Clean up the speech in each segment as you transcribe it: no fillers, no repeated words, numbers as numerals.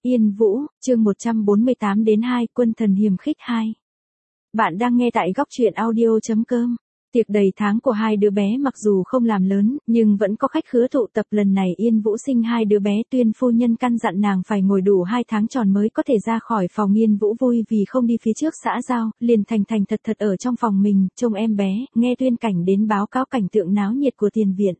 Yên Vũ, chương 148 đến 2, quân thần hiềm khích 2. Bạn đang nghe tại góc truyện audio.com. Tiệc đầy tháng của hai đứa bé mặc dù không làm lớn, nhưng vẫn có khách khứa tụ tập. Lần này Yên Vũ sinh hai đứa bé, Tuyên phu nhân căn dặn nàng phải ngồi đủ 2 tháng tròn mới có thể ra khỏi phòng. Yên Vũ vui vì không đi phía trước xã giao, liền thành thật ở trong phòng mình, trông em bé, nghe Tuyên Cảnh đến báo cáo cảnh tượng náo nhiệt của tiền viện.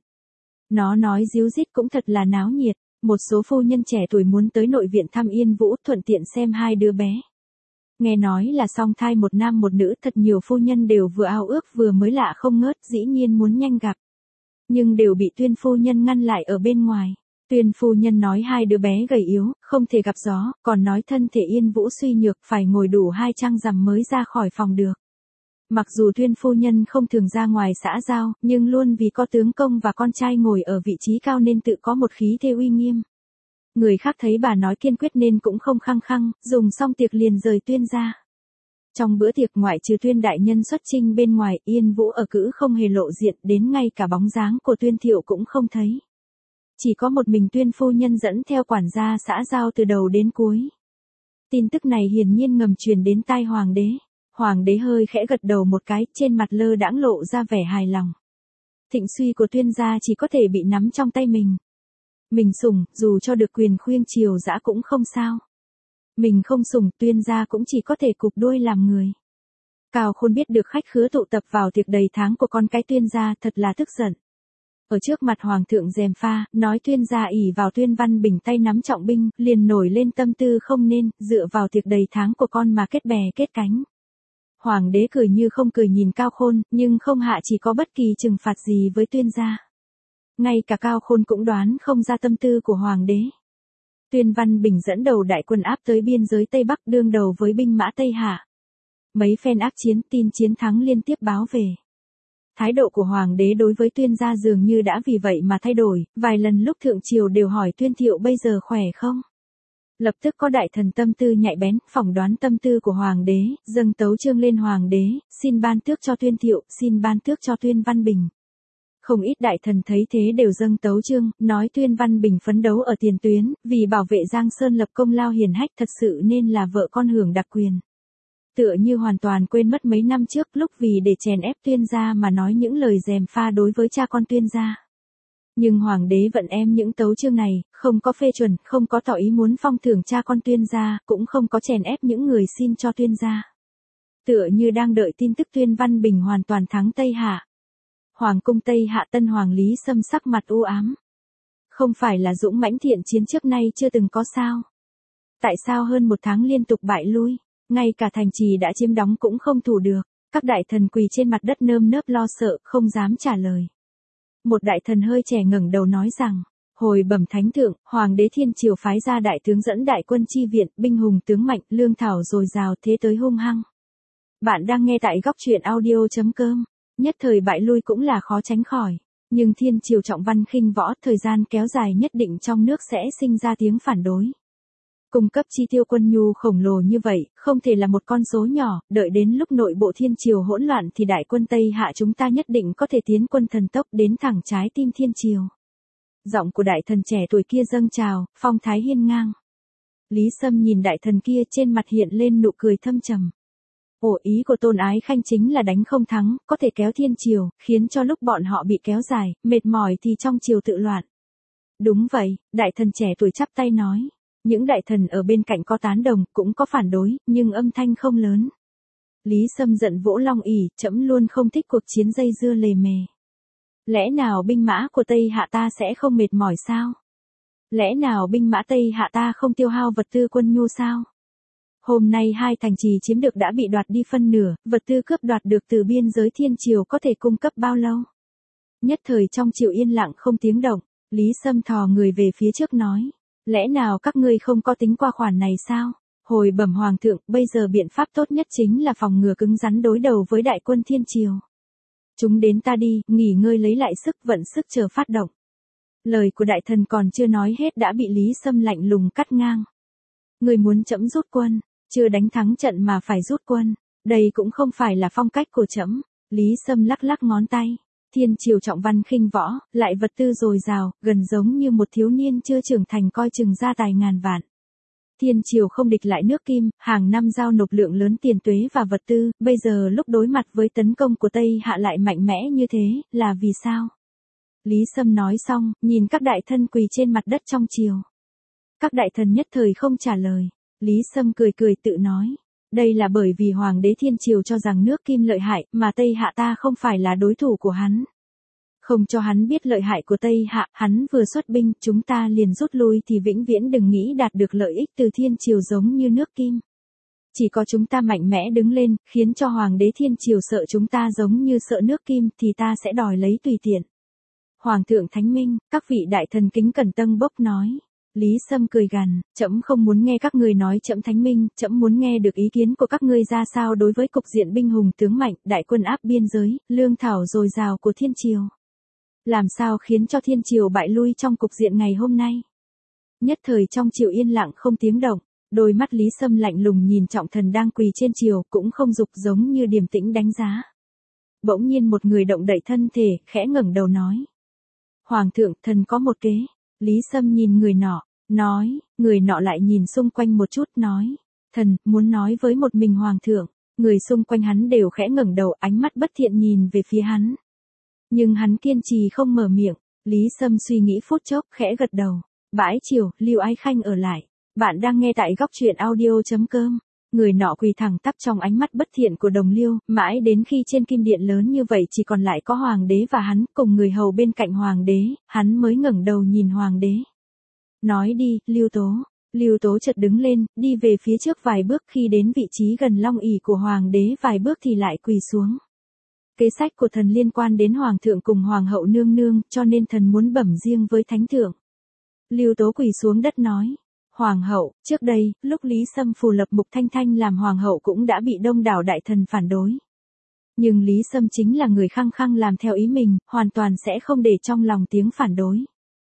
Nó nói díu dít cũng thật là náo nhiệt. Một số phu nhân trẻ tuổi muốn tới nội viện thăm Yên Vũ, thuận tiện xem hai đứa bé. Nghe nói là song thai một nam một nữ, thật nhiều phu nhân đều vừa ao ước vừa mới lạ không ngớt, dĩ nhiên muốn nhanh gặp. Nhưng đều bị Tuyên phu nhân ngăn lại ở bên ngoài. Tuyên phu nhân nói hai đứa bé gầy yếu, không thể gặp gió, còn nói thân thể Yên Vũ suy nhược, phải ngồi đủ 2 trăng rằm mới ra khỏi phòng được. Mặc dù Tuyên phu nhân không thường ra ngoài xã giao, nhưng luôn vì có tướng công và con trai ngồi ở vị trí cao nên tự có một khí thế uy nghiêm. Người khác thấy bà nói kiên quyết nên cũng không khăng khăng, dùng xong tiệc liền rời Tuyên ra. Trong bữa tiệc ngoại trừ Tuyên đại nhân xuất chinh bên ngoài, Yên Vũ ở cữ không hề lộ diện, đến ngay cả bóng dáng của Tuyên Thiệu cũng không thấy. Chỉ có một mình Tuyên phu nhân dẫn theo quản gia xã giao từ đầu đến cuối. Tin tức này hiển nhiên ngầm truyền đến tai hoàng đế. Hoàng đế hơi khẽ gật đầu một cái, trên mặt lơ đãng lộ ra vẻ hài lòng. Thịnh suy của Tuyên gia chỉ có thể bị nắm trong tay mình. Mình sủng, dù cho được quyền khuyên triều dã cũng không sao. Mình không sủng, Tuyên gia cũng chỉ có thể cụp đuôi làm người. Cao Khôn biết được khách khứa tụ tập vào tiệc đầy tháng của con cái Tuyên gia, thật là tức giận. Ở trước mặt hoàng thượng gièm pha, nói Tuyên gia ỷ vào Tuyên Văn Bình tay nắm trọng binh, liền nổi lên tâm tư không nên, dựa vào tiệc đầy tháng của con mà kết bè kết cánh. Hoàng đế cười như không cười nhìn Cao Khôn, nhưng không hạ chỉ có bất kỳ trừng phạt gì với Tuyên gia. Ngay cả Cao Khôn cũng đoán không ra tâm tư của hoàng đế. Tuyên Văn Bình dẫn đầu đại quân áp tới biên giới Tây Bắc, đương đầu với binh mã Tây Hạ. Mấy phen ác chiến, tin chiến thắng liên tiếp báo về. Thái độ của hoàng đế đối với Tuyên gia dường như đã vì vậy mà thay đổi, vài lần lúc thượng triều đều hỏi Tuyên Thiệu bây giờ khỏe không? Lập tức có đại thần tâm tư nhạy bén, phỏng đoán tâm tư của hoàng đế, dâng tấu chương lên hoàng đế, xin ban tước cho Tuyên Thiệu, xin ban tước cho Tuyên Văn Bình. Không ít đại thần thấy thế đều dâng tấu chương, nói Tuyên Văn Bình phấn đấu ở tiền tuyến, vì bảo vệ Giang Sơn lập công lao hiển hách, thật sự nên là vợ con hưởng đặc quyền. Tựa như hoàn toàn quên mất mấy năm trước, lúc vì để chèn ép Tuyên gia mà nói những lời gièm pha đối với cha con Tuyên gia. Nhưng hoàng đế vẫn em những tấu chương này, không có phê chuẩn, không có tỏ ý muốn phong thưởng cha con Tuyên gia, cũng không có chèn ép những người xin cho Tuyên gia. Tựa như đang đợi tin tức Tuyên Văn Bình hoàn toàn thắng Tây Hạ. Hoàng cung Tây Hạ, Tân Hoàng Lý Sâm sắc mặt u ám. Không phải là dũng mãnh thiện chiến trước nay chưa từng có sao? Tại sao hơn 1 tháng liên tục bại lui, ngay cả thành trì đã chiếm đóng cũng không thủ được? Các đại thần quỳ trên mặt đất nơm nớp lo sợ, không dám trả lời. Một đại thần hơi trẻ ngẩng đầu nói rằng, hồi bẩm thánh thượng, hoàng đế thiên triều phái ra đại tướng dẫn đại quân chi viện, binh hùng tướng mạnh, lương thảo dồi dào, thế tới hung hăng. Bạn đang nghe tại góc truyện audio.com. Nhất thời bại lui cũng là khó tránh khỏi, nhưng thiên triều trọng văn khinh võ, thời gian kéo dài nhất định trong nước sẽ sinh ra tiếng phản đối. Cung cấp chi tiêu quân nhu khổng lồ như vậy, không thể là một con số nhỏ, đợi đến lúc nội bộ thiên triều hỗn loạn thì đại quân Tây Hạ chúng ta nhất định có thể tiến quân thần tốc đến thẳng trái tim thiên triều. Giọng của đại thần trẻ tuổi kia dâng trào, phong thái hiên ngang. Lý Sâm nhìn đại thần kia, trên mặt hiện lên nụ cười thâm trầm. Ổ ý của Tôn Ái Khanh chính là đánh không thắng, có thể kéo thiên triều, khiến cho lúc bọn họ bị kéo dài, mệt mỏi thì trong triều tự loạn. Đúng vậy, đại thần trẻ tuổi chắp tay nói. Những đại thần ở bên cạnh có tán đồng, cũng có phản đối, nhưng âm thanh không lớn. Lý Sâm giận vỗ long ỷ, trẫm luôn không thích cuộc chiến dây dưa lề mề. Lẽ nào binh mã của Tây Hạ ta sẽ không mệt mỏi sao? Lẽ nào binh mã Tây Hạ ta không tiêu hao vật tư quân nhu sao? Hôm nay 2 thành trì chiếm được đã bị đoạt đi phân nửa, vật tư cướp đoạt được từ biên giới thiên triều có thể cung cấp bao lâu? Nhất thời trong triều yên lặng không tiếng động, Lý Sâm thò người về phía trước nói. Lẽ nào các ngươi không có tính qua khoản này sao? Hồi bẩm hoàng thượng, bây giờ biện pháp tốt nhất chính là phòng ngừa cứng rắn đối đầu với đại quân thiên triều. Chúng đến ta đi, nghỉ ngơi lấy lại sức, vận sức chờ phát động. Lời của đại thần còn chưa nói hết đã bị Lý Sâm lạnh lùng cắt ngang. Người muốn trẫm rút quân, chưa đánh thắng trận mà phải rút quân, đây cũng không phải là phong cách của trẫm. Lý Sâm lắc lắc ngón tay. Thiên triều trọng văn khinh võ, lại vật tư dồi dào, gần giống như một thiếu niên chưa trưởng thành coi chừng gia tài ngàn vạn. Thiên triều không địch lại nước Kim, hàng năm giao nộp lượng lớn tiền tuế và vật tư, bây giờ lúc đối mặt với tấn công của Tây Hạ lại mạnh mẽ như thế, là vì sao? Lý Sâm nói xong, nhìn các đại thân quỳ trên mặt đất trong triều. Các đại thần nhất thời không trả lời. Lý Sâm cười cười tự nói. Đây là bởi vì Hoàng đế Thiên Triều cho rằng nước Kim lợi hại, mà Tây Hạ ta không phải là đối thủ của hắn. Không cho hắn biết lợi hại của Tây Hạ, hắn vừa xuất binh, chúng ta liền rút lui thì vĩnh viễn đừng nghĩ đạt được lợi ích từ Thiên Triều giống như nước Kim. Chỉ có chúng ta mạnh mẽ đứng lên, khiến cho Hoàng đế Thiên Triều sợ chúng ta giống như sợ nước Kim thì ta sẽ đòi lấy tùy tiện. Hoàng thượng thánh minh, các vị đại thần kính cẩn tâng bốc nói. Lý Sâm cười gằn, trẫm không muốn nghe các ngươi nói trẫm thánh minh, trẫm muốn nghe được ý kiến của các ngươi ra sao đối với cục diện binh hùng tướng mạnh, đại quân áp biên giới, lương thảo dồi dào của Thiên Triều. Làm sao khiến cho Thiên Triều bại lui trong cục diện ngày hôm nay? Nhất thời trong triều yên lặng không tiếng động, đôi mắt Lý Sâm lạnh lùng nhìn trọng thần đang quỳ trên triều, cũng không dục giống như điềm tĩnh đánh giá. Bỗng nhiên một người động đậy thân thể, khẽ ngẩng đầu nói. Hoàng thượng, thần có một kế. Lý Sâm nhìn người nọ, nói, người nọ lại nhìn xung quanh một chút nói. Thần, muốn nói với một mình Hoàng thượng. Người xung quanh hắn đều khẽ ngẩng đầu, ánh mắt bất thiện nhìn về phía hắn. Nhưng hắn kiên trì không mở miệng. Lý Sâm suy nghĩ phút chốc, khẽ gật đầu. Bãi chiều, Lưu Ái Khanh ở lại. Bạn đang nghe tại góc truyện audio.com. Người nọ quỳ thẳng tắp trong ánh mắt bất thiện của Đồng Liêu, mãi đến khi trên kim điện lớn như vậy chỉ còn lại có Hoàng đế và hắn cùng người hầu bên cạnh Hoàng đế, hắn mới ngẩng đầu nhìn Hoàng đế. Nói đi, Lưu Tố. Lưu Tố chợt đứng lên, đi về phía trước vài bước, khi đến vị trí gần long ỷ của Hoàng đế vài bước thì lại quỳ xuống. Kế sách của thần liên quan đến Hoàng thượng cùng Hoàng hậu nương nương, cho nên thần muốn bẩm riêng với Thánh thượng. Lưu Tố quỳ xuống đất nói. Hoàng hậu, trước đây, lúc Lý Sâm phù lập Mục Thanh Thanh làm hoàng hậu cũng đã bị đông đảo đại thần phản đối. Nhưng Lý Sâm chính là người khăng khăng làm theo ý mình, hoàn toàn sẽ không để trong lòng tiếng phản đối.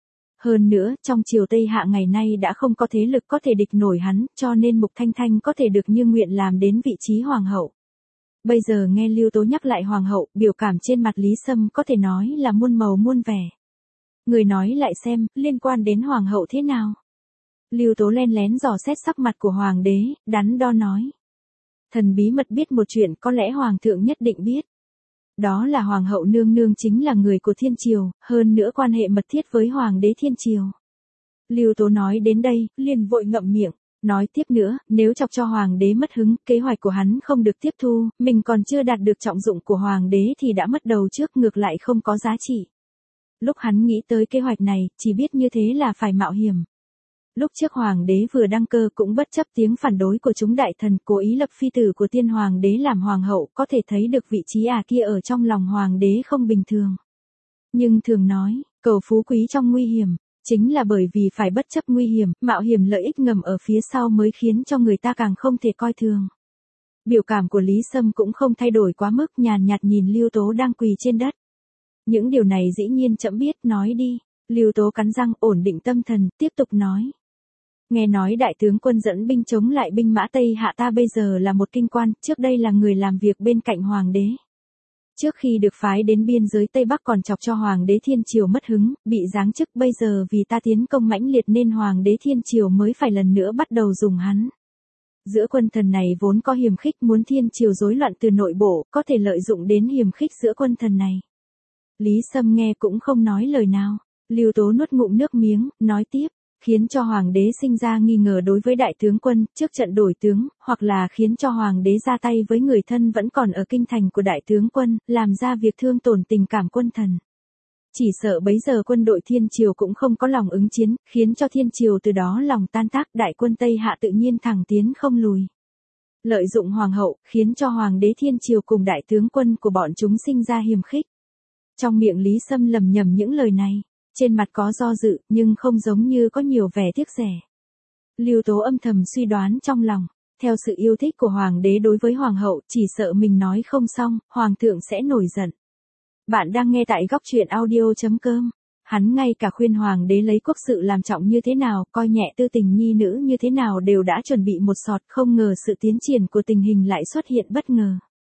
Hơn nữa, trong triều Tây Hạ ngày nay đã không có thế lực có thể địch nổi hắn, cho nên Mục Thanh Thanh có thể được như nguyện làm đến vị trí hoàng hậu. Bây giờ nghe Lưu Tố nhắc lại hoàng hậu, biểu cảm trên mặt Lý Sâm có thể nói là muôn màu muôn vẻ. Người nói lại xem, liên quan đến hoàng hậu thế nào? Lưu Tố len lén dò xét sắc mặt của Hoàng đế, đắn đo nói. Thần bí mật biết một chuyện có lẽ Hoàng thượng nhất định biết. Đó là Hoàng hậu nương nương chính là người của Thiên Triều, hơn nữa quan hệ mật thiết với Hoàng đế Thiên Triều. Lưu Tố nói đến đây, liền vội ngậm miệng, nói tiếp nữa, nếu chọc cho Hoàng đế mất hứng, kế hoạch của hắn không được tiếp thu, mình còn chưa đạt được trọng dụng của Hoàng đế thì đã mất đầu trước, ngược lại không có giá trị. Lúc hắn nghĩ tới kế hoạch này, chỉ biết như thế là phải mạo hiểm. Lúc trước Hoàng đế vừa đăng cơ cũng bất chấp tiếng phản đối của chúng đại thần, cố ý lập phi tử của tiên Hoàng đế làm Hoàng hậu, có thể thấy được vị trí kia ở trong lòng Hoàng đế không bình thường. Nhưng thường nói, cầu phú quý trong nguy hiểm, chính là bởi vì phải bất chấp nguy hiểm, mạo hiểm lợi ích ngầm ở phía sau mới khiến cho người ta càng không thể coi thường. Biểu cảm của Lý Sâm cũng không thay đổi quá mức, nhàn nhạt nhìn Lưu Tố đang quỳ trên đất. Những điều này dĩ nhiên trẫm biết, nói đi. Lưu Tố cắn răng, ổn định tâm thần, tiếp tục nói. Nghe nói đại tướng quân dẫn binh chống lại binh mã Tây Hạ ta bây giờ là một kinh quan, trước đây là người làm việc bên cạnh Hoàng đế. Trước khi được phái đến biên giới Tây Bắc còn chọc cho Hoàng đế Thiên Triều mất hứng, bị giáng chức, bây giờ vì ta tiến công mãnh liệt nên Hoàng đế Thiên Triều mới phải lần nữa bắt đầu dùng hắn. Giữa quân thần này vốn có hiềm khích, muốn Thiên Triều rối loạn từ nội bộ, có thể lợi dụng đến hiềm khích giữa quân thần này. Lý Sâm nghe cũng không nói lời nào. Lưu Tố nuốt ngụm nước miếng, nói tiếp, khiến cho Hoàng đế sinh ra nghi ngờ đối với đại tướng quân, trước trận đổi tướng, hoặc là khiến cho Hoàng đế ra tay với người thân vẫn còn ở kinh thành của đại tướng quân, làm ra việc thương tổn tình cảm quân thần. Chỉ sợ bấy giờ quân đội Thiên Triều cũng không có lòng ứng chiến, khiến cho Thiên Triều từ đó lòng tan tác, đại quân Tây Hạ tự nhiên thẳng tiến không lùi. Lợi dụng Hoàng hậu, khiến cho Hoàng đế Thiên Triều cùng đại tướng quân của bọn chúng sinh ra hiềm khích. Trong miệng Lý Sâm lầm nhầm những lời này. Trên mặt có do dự, nhưng không giống như có nhiều vẻ tiếc rẻ. Lưu Tố âm thầm suy đoán trong lòng, theo sự yêu thích của Hoàng đế đối với Hoàng hậu, chỉ sợ mình nói không xong, Hoàng thượng sẽ nổi giận. Bạn đang nghe tại góc truyện audio.com. Hắn ngay cả khuyên Hoàng đế lấy quốc sự làm trọng như thế nào, coi nhẹ tư tình nhi nữ như thế nào đều đã chuẩn bị một sọt, không ngờ sự tiến triển của tình hình lại xuất hiện bất ngờ.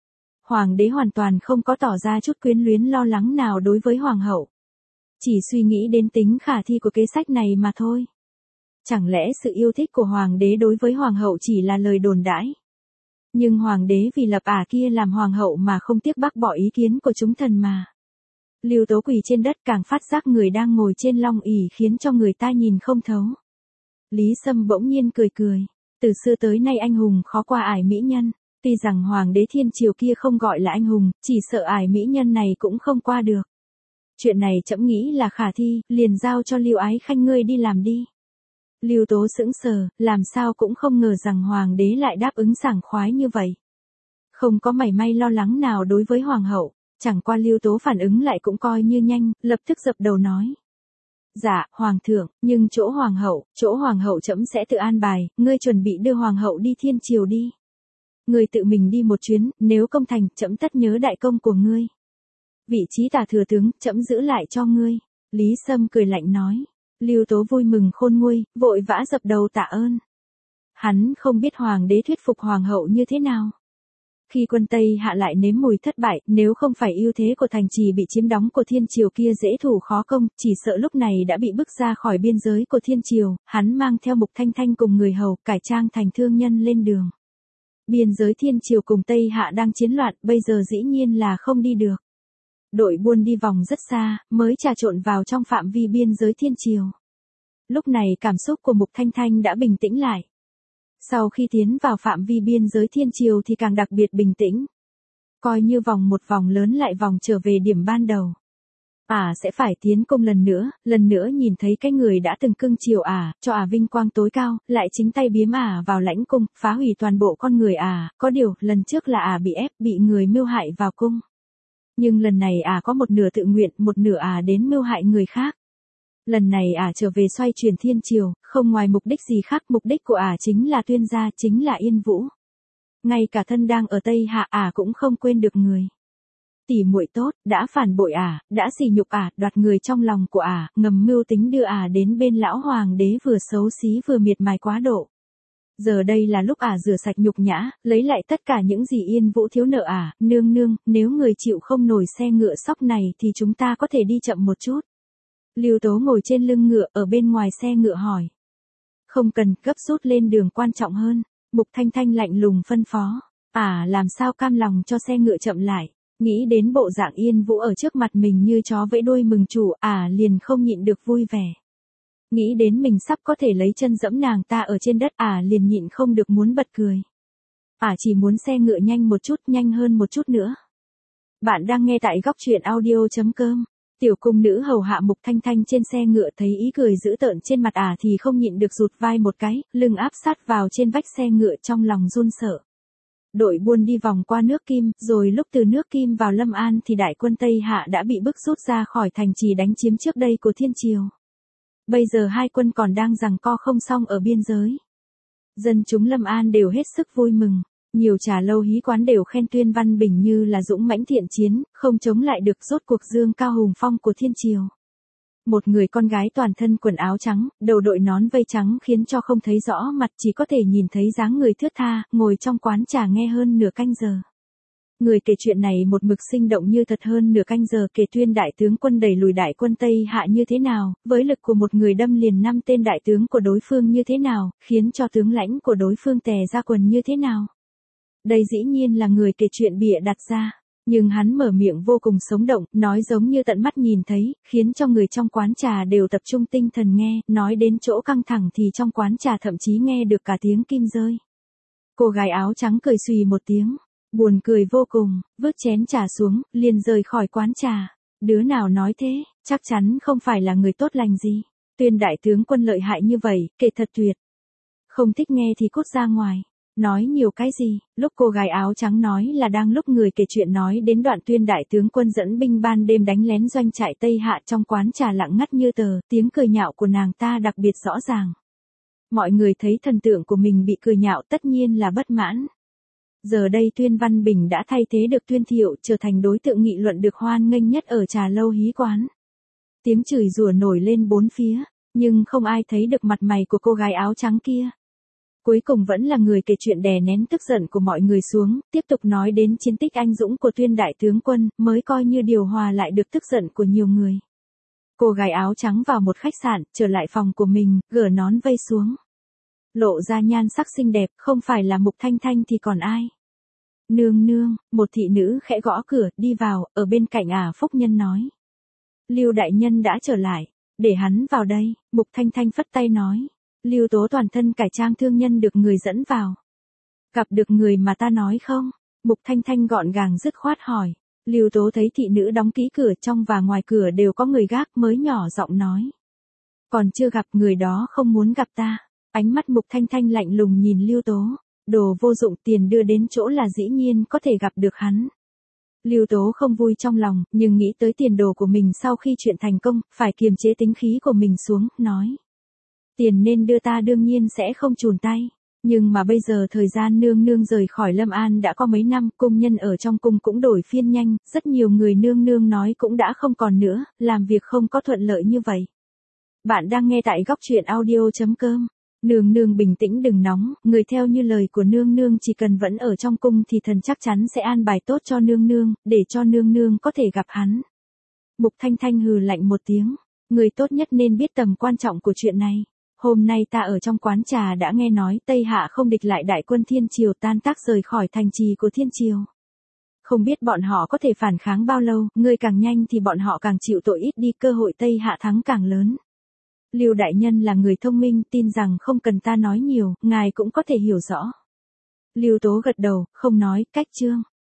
Hoàng đế hoàn toàn không có tỏ ra chút quyến luyến lo lắng nào đối với Hoàng hậu. Chỉ suy nghĩ đến tính khả thi của kế sách này mà thôi. Chẳng lẽ sự yêu thích của hoàng đế đối với hoàng hậu chỉ là lời đồn đãi? Nhưng hoàng đế vì lập ả kia làm hoàng hậu mà không tiếc bác bỏ ý kiến của chúng thần mà. Lưu Tố quỳ trên đất càng phát giác người đang ngồi trên long ỷ khiến cho người ta nhìn không thấu. Lý Sâm bỗng nhiên cười cười. Từ xưa tới nay anh hùng khó qua ải mỹ nhân. Tuy rằng hoàng đế thiên triều kia không gọi là anh hùng, chỉ sợ ải mỹ nhân này cũng không qua được. Chuyện này trẫm nghĩ là khả thi, liền giao cho Lưu Ái Khanh ngươi đi làm đi. Lưu Tố sững sờ, làm sao cũng không ngờ rằng hoàng đế lại đáp ứng sảng khoái như vậy. Không có mảy may lo lắng nào đối với hoàng hậu, chẳng qua Lưu Tố phản ứng lại cũng coi như nhanh, lập tức dập đầu nói. Dạ, hoàng thượng, nhưng chỗ hoàng hậu trẫm sẽ tự an bài, ngươi chuẩn bị đưa hoàng hậu đi thiên triều đi. Ngươi tự mình đi một chuyến, nếu công thành, trẫm tất nhớ đại công của ngươi. Vị trí tả thừa tướng, trẫm giữ lại cho ngươi. Lý Sâm cười lạnh nói. Lưu Tố vui mừng khôn nguôi, vội vã dập đầu tạ ơn. Hắn không biết hoàng đế thuyết phục hoàng hậu như thế nào. Khi quân Tây Hạ lại nếm mùi thất bại, nếu không phải ưu thế của thành trì bị chiếm đóng của thiên triều kia dễ thủ khó công, chỉ sợ lúc này đã bị bức ra khỏi biên giới của thiên triều, hắn mang theo Mục Thanh Thanh cùng người hầu, cải trang thành thương nhân lên đường. Biên giới thiên triều cùng Tây Hạ đang chiến loạn, bây giờ dĩ nhiên là không đi được. Đội buôn đi vòng rất xa, mới trà trộn vào trong phạm vi biên giới thiên triều. Lúc này cảm xúc của Mục Thanh Thanh đã bình tĩnh lại. Sau khi tiến vào phạm vi biên giới thiên triều thì càng đặc biệt bình tĩnh. Coi như vòng một vòng lớn lại vòng trở về điểm ban đầu. Sẽ phải tiến công lần nữa nhìn thấy cái người đã từng cưng chiều cho vinh quang tối cao, lại chính tay biếm vào lãnh cung, phá hủy toàn bộ con người có điều, lần trước là bị ép, bị người mưu hại vào cung. Nhưng lần này có một nửa tự nguyện, một nửa đến mưu hại người khác. Lần này trở về xoay chuyển thiên triều, không ngoài mục đích gì khác, mục đích của chính là tuyên gia, chính là Yên Vũ. Ngay cả thân đang ở Tây Hạ cũng không quên được người. Tỷ muội tốt, đã phản bội đã sỉ nhục đoạt người trong lòng của ngầm mưu tính đưa đến bên lão hoàng đế vừa xấu xí vừa miệt mài quá độ. Giờ đây là lúc rửa sạch nhục nhã, lấy lại tất cả những gì Yên Vũ thiếu nợ nương nương, nếu người chịu không nổi xe ngựa sóc này thì chúng ta có thể đi chậm một chút. Lưu Tố ngồi trên lưng ngựa ở bên ngoài xe ngựa hỏi. Không cần, gấp rút lên đường quan trọng hơn. Mục Thanh Thanh lạnh lùng phân phó. Làm sao cam lòng cho xe ngựa chậm lại. Nghĩ đến bộ dạng Yên Vũ ở trước mặt mình như chó vẫy đuôi mừng chủ, liền không nhịn được vui vẻ. Nghĩ đến mình sắp có thể lấy chân dẫm nàng ta ở trên đất, liền nhịn không được muốn bật cười. Chỉ muốn xe ngựa nhanh một chút, nhanh hơn một chút nữa. Bạn đang nghe tại góc truyện audio.com. Tiểu cung nữ hầu hạ Mục Thanh Thanh trên xe ngựa thấy ý cười dữ tợn trên mặt thì không nhịn được rụt vai một cái, lưng áp sát vào trên vách xe ngựa trong lòng run sợ. Đội buôn đi vòng qua nước Kim, rồi lúc từ nước Kim vào Lâm An thì đại quân Tây Hạ đã bị bức rút ra khỏi thành trì đánh chiếm trước đây của thiên triều. Bây giờ hai quân còn đang giằng co không xong ở biên giới. Dân chúng Lâm An đều hết sức vui mừng. Nhiều trà lâu hí quán đều khen Tuyên Văn Bình như là dũng mãnh thiện chiến, không chống lại được rốt cuộc dương cao hùng phong của thiên triều. Một người con gái toàn thân quần áo trắng, đầu đội nón vây trắng khiến cho không thấy rõ mặt, chỉ có thể nhìn thấy dáng người thướt tha, ngồi trong quán trà nghe hơn nửa canh giờ. Người kể chuyện này một mực sinh động như thật hơn nửa canh giờ, kể Tuyên đại tướng quân đẩy lùi đại quân Tây Hạ như thế nào, với lực của một người đâm liền 5 tên đại tướng của đối phương như thế nào, khiến cho tướng lãnh của đối phương tè ra quần như thế nào. Đây dĩ nhiên là người kể chuyện bịa đặt ra, nhưng hắn mở miệng vô cùng sống động, nói giống như tận mắt nhìn thấy, khiến cho người trong quán trà đều tập trung tinh thần nghe, nói đến chỗ căng thẳng thì trong quán trà thậm chí nghe được cả tiếng kim rơi. Cô gái áo trắng cười xùy một tiếng, buồn cười vô cùng, vứt chén trà xuống, liền rời khỏi quán trà. Đứa nào nói thế, chắc chắn không phải là người tốt lành gì. Tuyên đại tướng quân lợi hại như vậy, kể thật tuyệt. Không thích nghe thì cút ra ngoài. Nói nhiều cái gì, lúc cô gái áo trắng nói là đang lúc người kể chuyện nói đến đoạn Tuyên đại tướng quân dẫn binh ban đêm đánh lén doanh trại Tây Hạ, trong quán trà lặng ngắt như tờ, tiếng cười nhạo của nàng ta đặc biệt rõ ràng. Mọi người thấy thần tượng của mình bị cười nhạo tất nhiên là bất mãn. Giờ đây Tuyên Văn Bình đã thay thế được Tuyên Thiệu, trở thành đối tượng nghị luận được hoan nghênh nhất ở trà lâu hí quán. Tiếng chửi rủa nổi lên bốn phía, nhưng không ai thấy được mặt mày của cô gái áo trắng kia. Cuối cùng vẫn là người kể chuyện đè nén tức giận của mọi người xuống, tiếp tục nói đến chiến tích anh dũng của Tuyên đại tướng quân, mới coi như điều hòa lại được tức giận của nhiều người. Cô gái áo trắng vào một khách sạn, trở lại phòng của mình, gỡ nón vây xuống. Lộ ra nhan sắc xinh đẹp, không phải là Mục Thanh Thanh thì còn ai. Nương nương, một thị nữ khẽ gõ cửa, đi vào, ở bên cạnh Phúc Nhân nói. Lưu đại nhân đã trở lại, để hắn vào đây, Mục Thanh Thanh phất tay nói. Lưu Tố toàn thân cải trang thương nhân được người dẫn vào. Gặp được người mà ta nói không? Mục Thanh Thanh gọn gàng dứt khoát hỏi. Lưu Tố thấy thị nữ đóng kỹ cửa, trong và ngoài cửa đều có người gác, mới nhỏ giọng nói. Còn chưa gặp, người đó không muốn gặp ta. Ánh mắt Mục Thanh Thanh lạnh lùng nhìn Lưu Tố. Đồ vô dụng, tiền đưa đến chỗ là dĩ nhiên có thể gặp được hắn. Lưu Tố không vui trong lòng, nhưng nghĩ tới tiền đồ của mình sau khi chuyện thành công, phải kiềm chế tính khí của mình xuống, nói. Tiền nên đưa ta đương nhiên sẽ không chùn tay. Nhưng mà bây giờ thời gian nương nương rời khỏi Lâm An đã có mấy năm, cung nhân ở trong cung cũng đổi phiên nhanh, rất nhiều người nương nương nói cũng đã không còn nữa, làm việc không có thuận lợi như vậy. Bạn đang nghe tại góc truyện audio.com. Nương nương bình tĩnh đừng nóng, người theo như lời của nương nương chỉ cần vẫn ở trong cung thì thần chắc chắn sẽ an bài tốt cho nương nương, để cho nương nương có thể gặp hắn. Mục Thanh Thanh hừ lạnh một tiếng, người tốt nhất nên biết tầm quan trọng của chuyện này. Hôm nay ta ở trong quán trà đã nghe nói Tây Hạ không địch lại đại quân Thiên Triều tan tác rời khỏi thành trì của Thiên Triều. Không biết bọn họ có thể phản kháng bao lâu, người càng nhanh thì bọn họ càng chịu tội ít đi, cơ hội Tây Hạ thắng càng lớn. Lưu đại nhân là người thông minh, tin rằng không cần ta nói nhiều, ngài cũng có thể hiểu rõ. Lưu Tố gật đầu, không nói, cách chương.